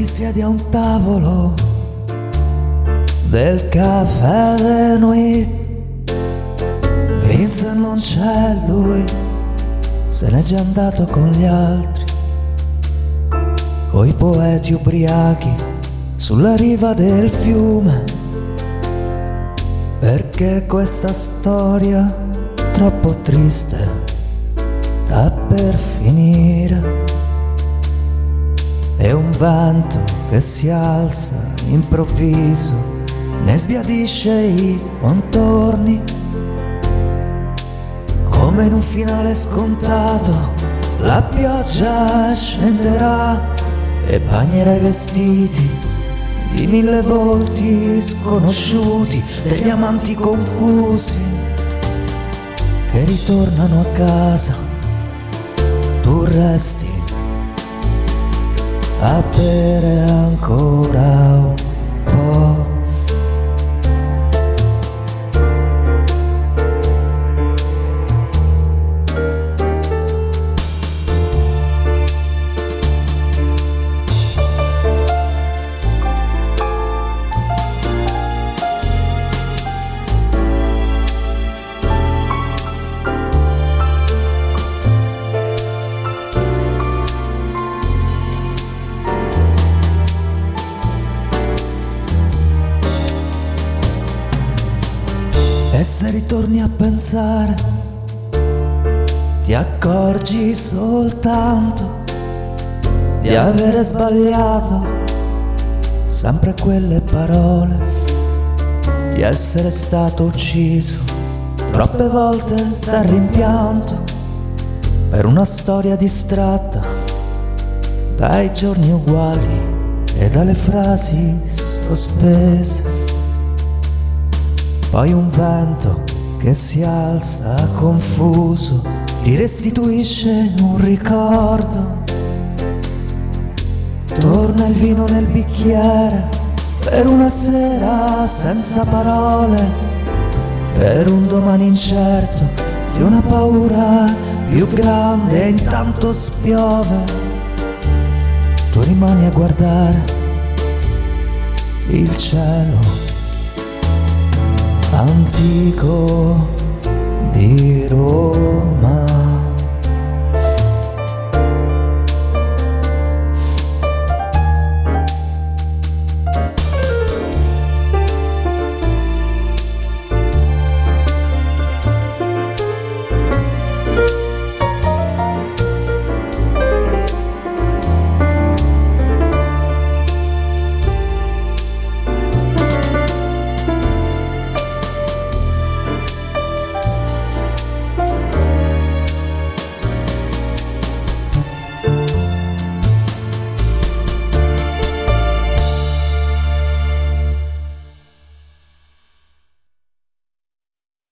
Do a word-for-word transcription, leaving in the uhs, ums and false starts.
ti siedi a un tavolo del caffè de nuit. Vincent non c'è lui, se n'è già andato con gli altri, coi poeti ubriachi sulla riva del fiume. Perché questa storia troppo triste sta per finire. È un vento che si alza improvviso, ne sbiadisce i contorni, come in un finale scontato la pioggia scenderà e bagnerà i vestiti di mille volti sconosciuti, degli amanti confusi che ritornano a casa. Tu resti a bere ancora un po'. E se ritorni a pensare, ti accorgi soltanto di avere sbagliato sempre quelle parole, di essere stato ucciso troppe volte dal rimpianto per una storia distratta dai giorni uguali e dalle frasi sospese. Poi un vento che si alza confuso ti restituisce un ricordo. Torna il vino nel bicchiere per una sera senza parole, per un domani incerto di una paura più grande. E intanto spiove, tu rimani a guardare il cielo antico di Roma.